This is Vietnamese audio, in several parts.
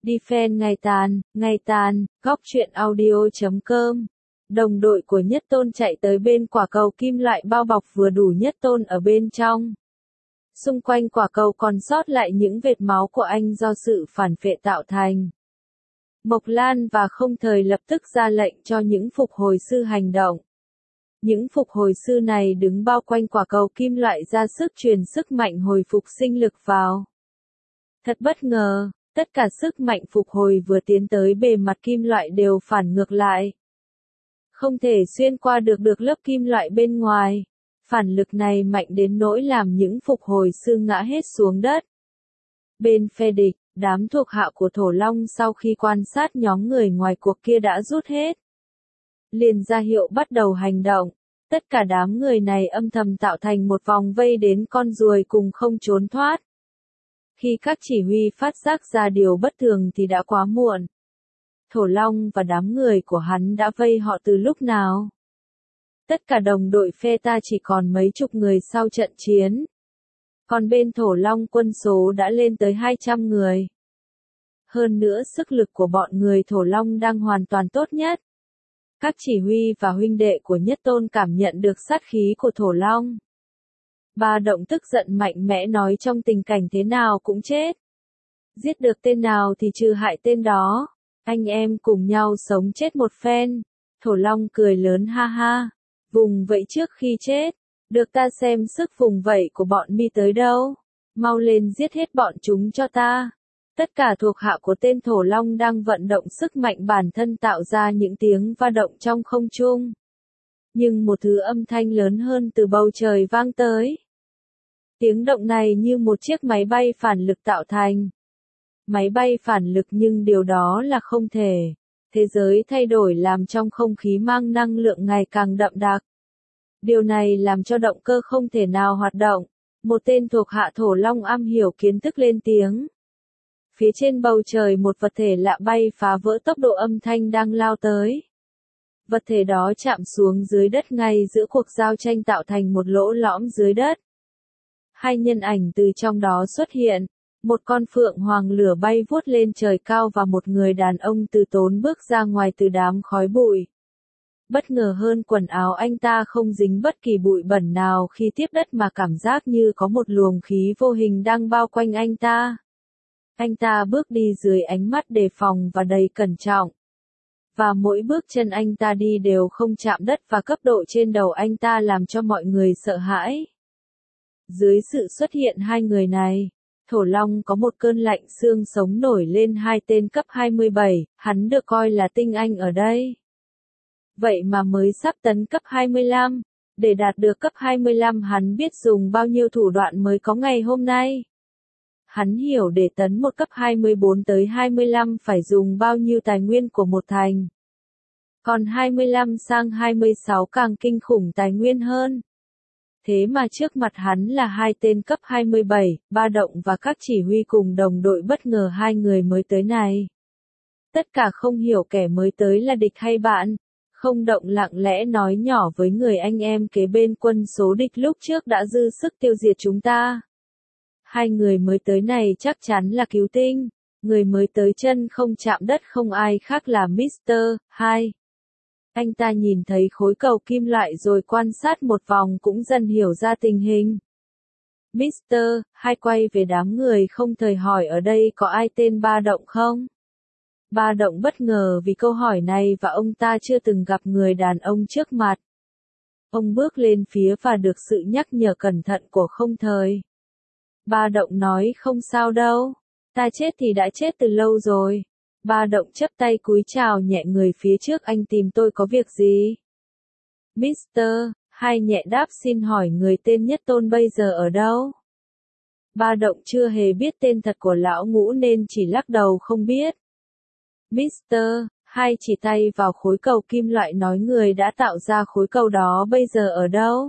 Đi fan ngày tàn, góc truyện audio.com. Đồng đội của Nhất Tôn chạy tới bên quả cầu kim loại bao bọc vừa đủ Nhất Tôn ở bên trong. Xung quanh quả cầu còn sót lại những vệt máu của anh do sự phản phệ tạo thành. Mộc Lan và Không Thời lập tức ra lệnh cho những phục hồi sư hành động. Những phục hồi sư này đứng bao quanh quả cầu kim loại ra sức truyền sức mạnh hồi phục sinh lực vào. Thật bất ngờ, tất cả sức mạnh phục hồi vừa tiến tới bề mặt kim loại đều phản ngược lại. Không thể xuyên qua được lớp kim loại bên ngoài. Phản lực này mạnh đến nỗi làm những phục hồi sư ngã hết xuống đất. Bên phe địch, đám thuộc hạ của Thổ Long sau khi quan sát nhóm người ngoài cuộc kia đã rút hết. Liền ra hiệu bắt đầu hành động. Tất cả đám người này âm thầm tạo thành một vòng vây đến con ruồi cùng không trốn thoát. Khi các chỉ huy phát giác ra điều bất thường thì đã quá muộn. Thổ Long và đám người của hắn đã vây họ từ lúc nào? Tất cả đồng đội phe ta chỉ còn mấy chục người sau trận chiến. Còn bên Thổ Long quân số đã lên tới 200 người. Hơn nữa sức lực của bọn người Thổ Long đang hoàn toàn tốt nhất. Các chỉ huy và huynh đệ của Nhất Tôn cảm nhận được sát khí của Thổ Long. Ba Động tức giận mạnh mẽ nói trong tình cảnh thế nào cũng chết. Giết được tên nào thì trừ hại tên đó. Anh em cùng nhau sống chết một phen. Thổ Long cười lớn ha ha. Vùng vẫy trước khi chết. Được ta xem sức vùng vẫy của bọn mi tới đâu. Mau lên giết hết bọn chúng cho ta. Tất cả thuộc hạ của tên Thổ Long đang vận động sức mạnh bản thân tạo ra những tiếng va động trong không trung. Nhưng một thứ âm thanh lớn hơn từ bầu trời vang tới. Tiếng động này như một chiếc máy bay phản lực tạo thành. Máy bay phản lực nhưng điều đó là không thể. Thế giới thay đổi làm trong không khí mang năng lượng ngày càng đậm đặc. Điều này làm cho động cơ không thể nào hoạt động. Một tên thuộc hạ Thổ Long am hiểu kiến thức lên tiếng. Phía trên bầu trời một vật thể lạ bay phá vỡ tốc độ âm thanh đang lao tới. Vật thể đó chạm xuống dưới đất ngay giữa cuộc giao tranh tạo thành một lỗ lõm dưới đất. Hai nhân ảnh từ trong đó xuất hiện. Một con phượng hoàng lửa bay vuốt lên trời cao và một người đàn ông từ tốn bước ra ngoài từ đám khói bụi. Bất ngờ hơn quần áo anh ta không dính bất kỳ bụi bẩn nào khi tiếp đất mà cảm giác như có một luồng khí vô hình đang bao quanh anh ta. Anh ta bước đi dưới ánh mắt đề phòng và đầy cẩn trọng. Và mỗi bước chân anh ta đi đều không chạm đất và cấp độ trên đầu anh ta làm cho mọi người sợ hãi. Dưới sự xuất hiện hai người này, Thổ Long có một cơn lạnh xương sống nổi lên hai tên cấp 27, hắn được coi là tinh anh ở đây. Vậy mà mới sắp tấn cấp 25, để đạt được cấp 25 hắn biết dùng bao nhiêu thủ đoạn mới có ngày hôm nay. Hắn hiểu để tấn một cấp 24 tới 25 phải dùng bao nhiêu tài nguyên của một thành. Còn 25 sang 26 càng kinh khủng tài nguyên hơn. Thế mà trước mặt hắn là hai tên cấp 27, Ba Động và các chỉ huy cùng đồng đội bất ngờ hai người mới tới này. Tất cả không hiểu kẻ mới tới là địch hay bạn. Không Động lặng lẽ nói nhỏ với người anh em kế bên quân số địch lúc trước đã dư sức tiêu diệt chúng ta. Hai người mới tới này chắc chắn là cứu tinh. Người mới tới chân không chạm đất không ai khác là Mr. 2. Anh ta nhìn thấy khối cầu kim loại rồi quan sát một vòng cũng dần hiểu ra tình hình. Mr. 2 quay về đám người Không Thời hỏi ở đây có ai tên Ba Động không? Ba Động bất ngờ vì câu hỏi này và ông ta chưa từng gặp người đàn ông trước mặt. Ông bước lên phía và được sự nhắc nhở cẩn thận của Không Thời. Ba Động nói không sao đâu, ta chết thì đã chết từ lâu rồi. Ba Động chắp tay cúi chào nhẹ người phía trước anh tìm tôi có việc gì? Mr. 2 nhẹ đáp xin hỏi người tên Nhất Tôn bây giờ ở đâu? Ba Động chưa hề biết tên thật của lão ngũ nên chỉ lắc đầu không biết. Mr. 2 chỉ tay vào khối cầu kim loại nói người đã tạo ra khối cầu đó bây giờ ở đâu?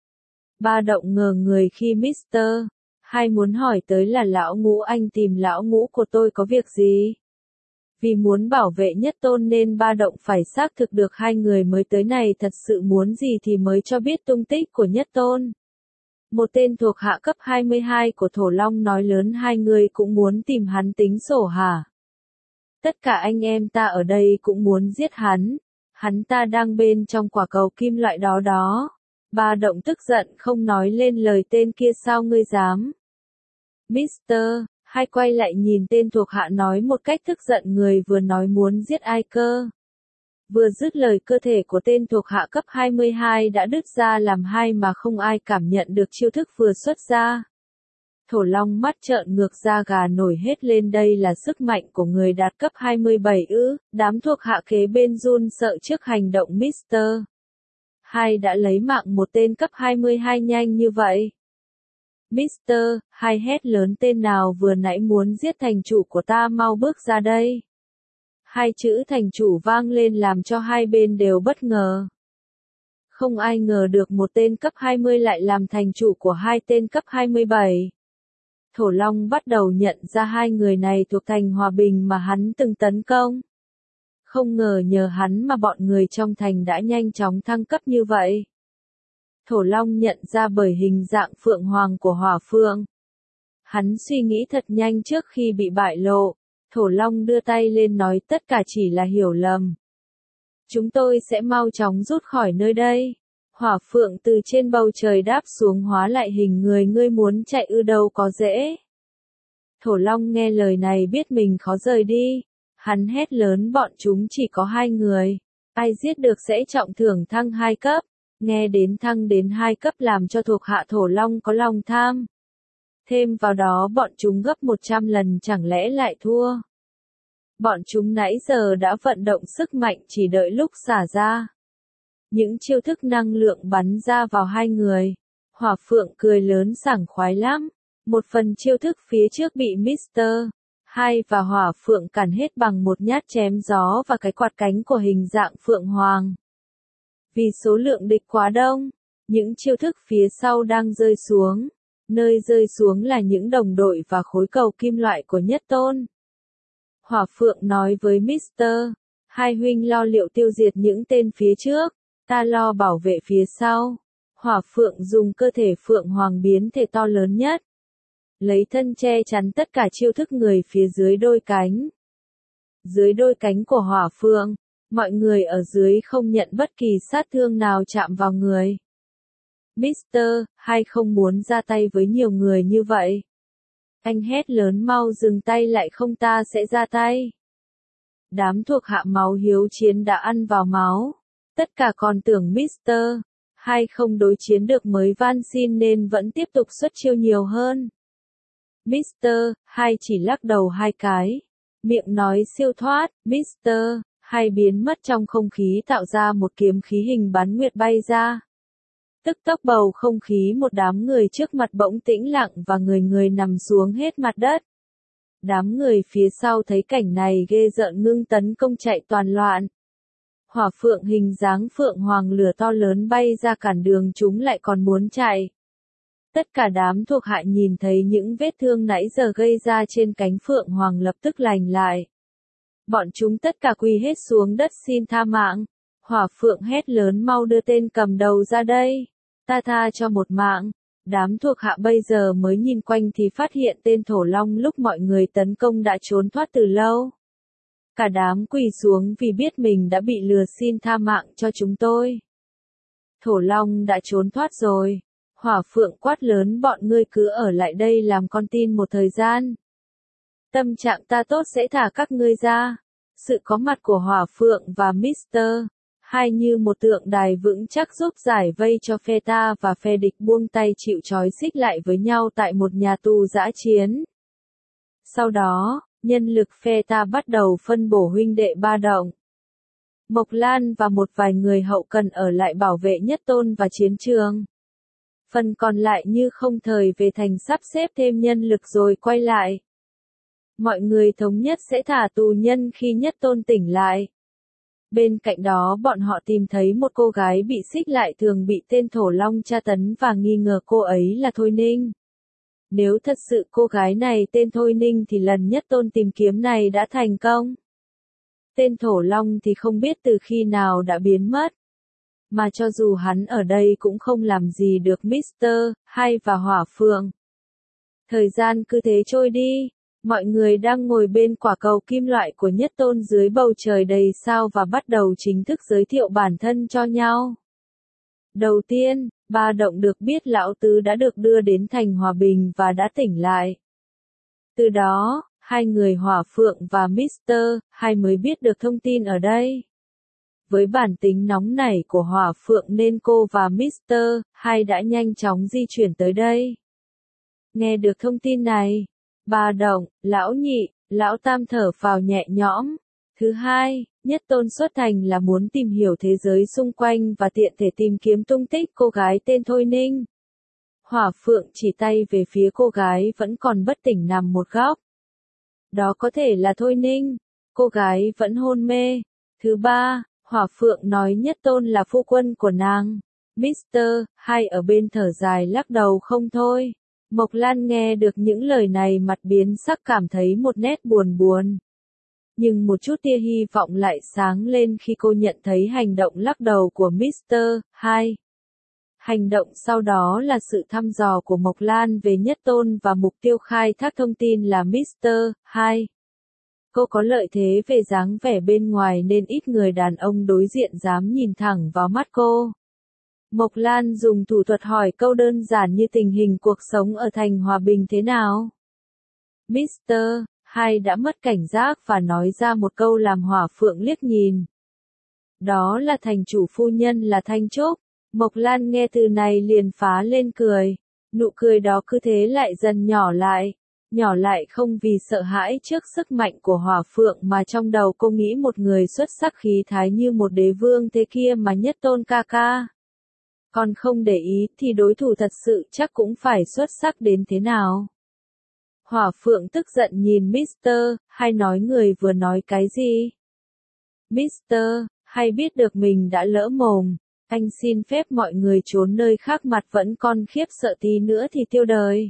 Ba Động ngờ người khi Mr. 2 muốn hỏi tới là lão ngũ anh tìm lão ngũ của tôi có việc gì? Vì muốn bảo vệ Nhất Tôn nên Ba Động phải xác thực được hai người mới tới này thật sự muốn gì thì mới cho biết tung tích của Nhất Tôn. Một tên thuộc hạ cấp 22 của Thổ Long nói lớn hai người cũng muốn tìm hắn tính sổ hả? Tất cả anh em ta ở đây cũng muốn giết hắn. Hắn ta đang bên trong quả cầu kim loại đó đó. Ba Động tức giận không nói lên lời tên kia sao ngươi dám. Mister, Hai quay lại nhìn tên thuộc hạ nói một cách tức giận người vừa nói muốn giết ai cơ. Vừa dứt lời cơ thể của tên thuộc hạ cấp 22 đã đứt ra làm hai mà không ai cảm nhận được chiêu thức vừa xuất ra. Thổ Long mắt trợn ngược da gà nổi hết lên, đây là sức mạnh của người đạt cấp 27 ư, đám thuộc hạ kế bên run sợ trước hành động Mister. Hai đã lấy mạng một tên cấp 22 nhanh như vậy. Mister, Hai hét lớn tên nào vừa nãy muốn giết thành chủ của ta mau bước ra đây. Hai chữ thành chủ vang lên làm cho hai bên đều bất ngờ. Không ai ngờ được một tên cấp 20 lại làm thành chủ của hai tên cấp 27. Thổ Long bắt đầu nhận ra hai người này thuộc thành Hòa Bình mà hắn từng tấn công. Không ngờ nhờ hắn mà bọn người trong thành đã nhanh chóng thăng cấp như vậy. Thổ Long nhận ra bởi hình dạng phượng hoàng của Hỏa Phượng. Hắn suy nghĩ thật nhanh trước khi bị bại lộ. Thổ Long đưa tay lên nói tất cả chỉ là hiểu lầm. Chúng tôi sẽ mau chóng rút khỏi nơi đây. Hỏa Phượng từ trên bầu trời đáp xuống hóa lại hình người, ngươi muốn chạy ư, đâu có dễ. Thổ Long nghe lời này biết mình khó rời đi. Hắn hét lớn bọn chúng chỉ có 2 người. Ai giết được sẽ trọng thưởng thăng 2 cấp. Nghe đến thăng đến 2 cấp làm cho thuộc hạ Thổ Long có lòng tham. Thêm vào đó bọn chúng gấp 100 lần chẳng lẽ lại thua. Bọn chúng nãy giờ đã vận động sức mạnh chỉ đợi lúc xả ra. Những chiêu thức năng lượng bắn ra vào 2 người. Hỏa Phượng cười lớn sảng khoái lắm. Một phần chiêu thức phía trước bị Mister. Hai và Hỏa Phượng cản hết bằng một nhát chém gió và cái quạt cánh của hình dạng Phượng Hoàng. Vì số lượng địch quá đông, những chiêu thức phía sau đang rơi xuống. Nơi rơi xuống là những đồng đội và khối cầu kim loại của Nhất Tôn. Hỏa Phượng nói với Mister. Hai huynh lo liệu tiêu diệt những tên phía trước. Ta lo bảo vệ phía sau. Hỏa Phượng dùng cơ thể Phượng Hoàng biến thể to lớn nhất. Lấy thân che chắn tất cả chiêu thức người phía dưới đôi cánh. Dưới đôi cánh của Hỏa Phượng, mọi người ở dưới không nhận bất kỳ sát thương nào chạm vào người. Mister, Hai không muốn ra tay với nhiều người như vậy. Anh hét lớn mau dừng tay lại không ta sẽ ra tay. Đám thuộc hạ máu hiếu chiến đã ăn vào máu. Tất cả còn tưởng Mister. Hai không đối chiến được mới van xin nên vẫn tiếp tục xuất chiêu nhiều hơn. Mister. Hai chỉ lắc đầu 2 cái. Miệng nói siêu thoát. Mister. Hai biến mất trong không khí tạo ra một kiếm khí hình bán nguyệt bay ra. Tức tốc bầu không khí một đám người trước mặt bỗng tĩnh lặng và người người nằm xuống hết mặt đất. Đám người phía sau thấy cảnh này ghê rợn ngưng tấn công chạy toàn loạn. Hỏa Phượng hình dáng Phượng Hoàng lửa to lớn bay ra cản đường chúng lại còn muốn chạy. Tất cả đám thuộc hạ nhìn thấy những vết thương nãy giờ gây ra trên cánh Phượng Hoàng lập tức lành lại. Bọn chúng tất cả quỳ hết xuống đất xin tha mạng. Hỏa Phượng hét lớn mau đưa tên cầm đầu ra đây. Ta tha cho một mạng. Đám thuộc hạ bây giờ mới nhìn quanh thì phát hiện tên Thổ Long lúc mọi người tấn công đã trốn thoát từ lâu. Cả đám quỳ xuống vì biết mình đã bị lừa xin tha mạng cho chúng tôi. Thổ Long đã trốn thoát rồi. Hỏa Phượng quát lớn bọn ngươi cứ ở lại đây làm con tin một thời gian. Tâm trạng ta tốt sẽ thả các ngươi ra. Sự có mặt của Hỏa Phượng và Mister. Hai như một tượng đài vững chắc giúp giải vây cho phe ta và phe địch buông tay chịu trói xích lại với nhau tại một nhà tù dã chiến. Sau đó, nhân lực phe ta bắt đầu phân bổ huynh đệ Ba Động. Mộc Lan và một vài người hậu cần ở lại bảo vệ Nhất Tôn và chiến trường. Phần còn lại như không thời về thành sắp xếp thêm nhân lực rồi quay lại. Mọi người thống nhất sẽ thả tù nhân khi Nhất Tôn tỉnh lại. Bên cạnh đó bọn họ tìm thấy một cô gái bị xích lại thường bị tên Thổ Long tra tấn và nghi ngờ cô ấy là Thôi Ninh. Nếu thật sự cô gái này tên Thôi Ninh thì lần Nhất Tôn tìm kiếm này đã thành công. Tên Thổ Long thì không biết từ khi nào đã biến mất. Mà cho dù hắn ở đây cũng không làm gì được Mister. Hai và Hỏa Phượng. Thời gian cứ thế trôi đi. Mọi người đang ngồi bên quả cầu kim loại của Nhất Tôn dưới bầu trời đầy sao và bắt đầu chính thức giới thiệu bản thân cho nhau. Đầu tiên, Ba Động được biết Lão Tứ đã được đưa đến thành Hòa Bình và đã tỉnh lại. Từ đó, hai người Hỏa Phượng và Mr. Hai mới biết được thông tin ở đây. Với bản tính nóng nảy của Hỏa Phượng nên cô và Mr. Hai đã nhanh chóng di chuyển tới đây. Nghe được thông tin này, Ba Động, Lão Nhị, Lão Tam thở phào nhẹ nhõm. Thứ hai, Nhất Tôn xuất thành là muốn tìm hiểu thế giới xung quanh và tiện thể tìm kiếm tung tích cô gái tên Thôi Ninh. Hỏa Phượng chỉ tay về phía cô gái vẫn còn bất tỉnh nằm một góc. Đó có thể là Thôi Ninh, cô gái vẫn hôn mê. Thứ ba, Hỏa Phượng nói Nhất Tôn là phu quân của nàng. Mr. Hai ở bên thở dài lắc đầu không thôi. Mộc Lan nghe được những lời này mặt biến sắc cảm thấy một nét buồn buồn. Nhưng một chút tia hy vọng lại sáng lên khi cô nhận thấy hành động lắc đầu của Mr. Hai. Hành động sau đó là sự thăm dò của Mộc Lan về Nhất Tôn và mục tiêu khai thác thông tin là Mr. Hai. Cô có lợi thế về dáng vẻ bên ngoài nên ít người đàn ông đối diện dám nhìn thẳng vào mắt cô. Mộc Lan dùng thủ thuật hỏi câu đơn giản như tình hình cuộc sống ở thành Hòa Bình thế nào. Mr. Hai đã mất cảnh giác và nói ra một câu làm Hỏa Phượng liếc nhìn. Đó là thành chủ phu nhân là Thanh Trúc. Mộc Lan nghe từ này liền phá lên cười. Nụ cười đó cứ thế lại dần nhỏ lại không vì sợ hãi trước sức mạnh của Hỏa Phượng mà trong đầu cô nghĩ một người xuất sắc khí thái như một đế vương thế kia mà Nhất Tôn ca ca. Còn không để ý thì đối thủ thật sự chắc cũng phải xuất sắc đến thế nào. Hỏa Phượng tức giận nhìn Mr. Hai nói người vừa nói cái gì? Mr. Hai biết được mình đã lỡ mồm. Anh xin phép mọi người trốn nơi khác mặt vẫn còn khiếp sợ tí nữa thì tiêu đời.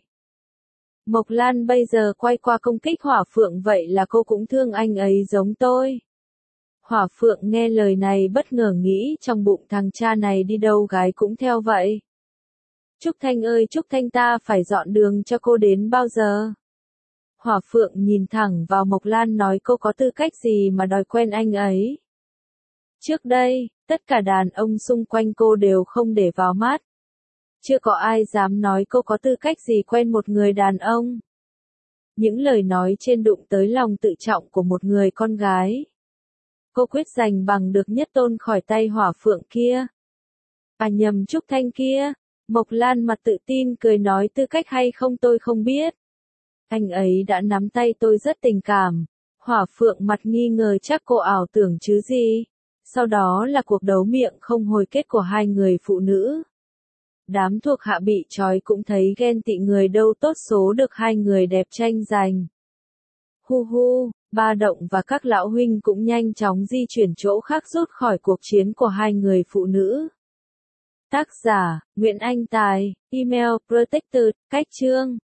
Mộc Lan bây giờ quay qua công kích Hỏa Phượng vậy là cô cũng thương anh ấy giống tôi. Hỏa Phượng nghe lời này bất ngờ nghĩ trong bụng thằng cha này đi đâu gái cũng theo vậy. Trúc Thanh ơi Trúc Thanh ta phải dọn đường cho cô đến bao giờ? Hỏa Phượng nhìn thẳng vào Mộc Lan nói cô có tư cách gì mà đòi quen anh ấy. Trước đây, tất cả đàn ông xung quanh cô đều không để vào mắt. Chưa có ai dám nói cô có tư cách gì quen một người đàn ông. Những lời nói trên đụng tới lòng tự trọng của một người con gái. Cô quyết giành bằng được Nhất Tôn khỏi tay Hỏa Phượng kia. À nhầm Trúc Thanh kia. Mộc Lan mặt tự tin cười nói tư cách hay không tôi không biết. Anh ấy đã nắm tay tôi rất tình cảm. Hỏa Phượng mặt nghi ngờ chắc cô ảo tưởng chứ gì. Sau đó là cuộc đấu miệng không hồi kết của hai người phụ nữ. Đám thuộc hạ bị trói cũng thấy ghen tị người đâu tốt số được hai người đẹp tranh giành. Hu hu, Ba Động và các lão huynh cũng nhanh chóng di chuyển chỗ khác rút khỏi cuộc chiến của hai người phụ nữ. Tác giả, Nguyễn Anh Tài, email protected, cách chương.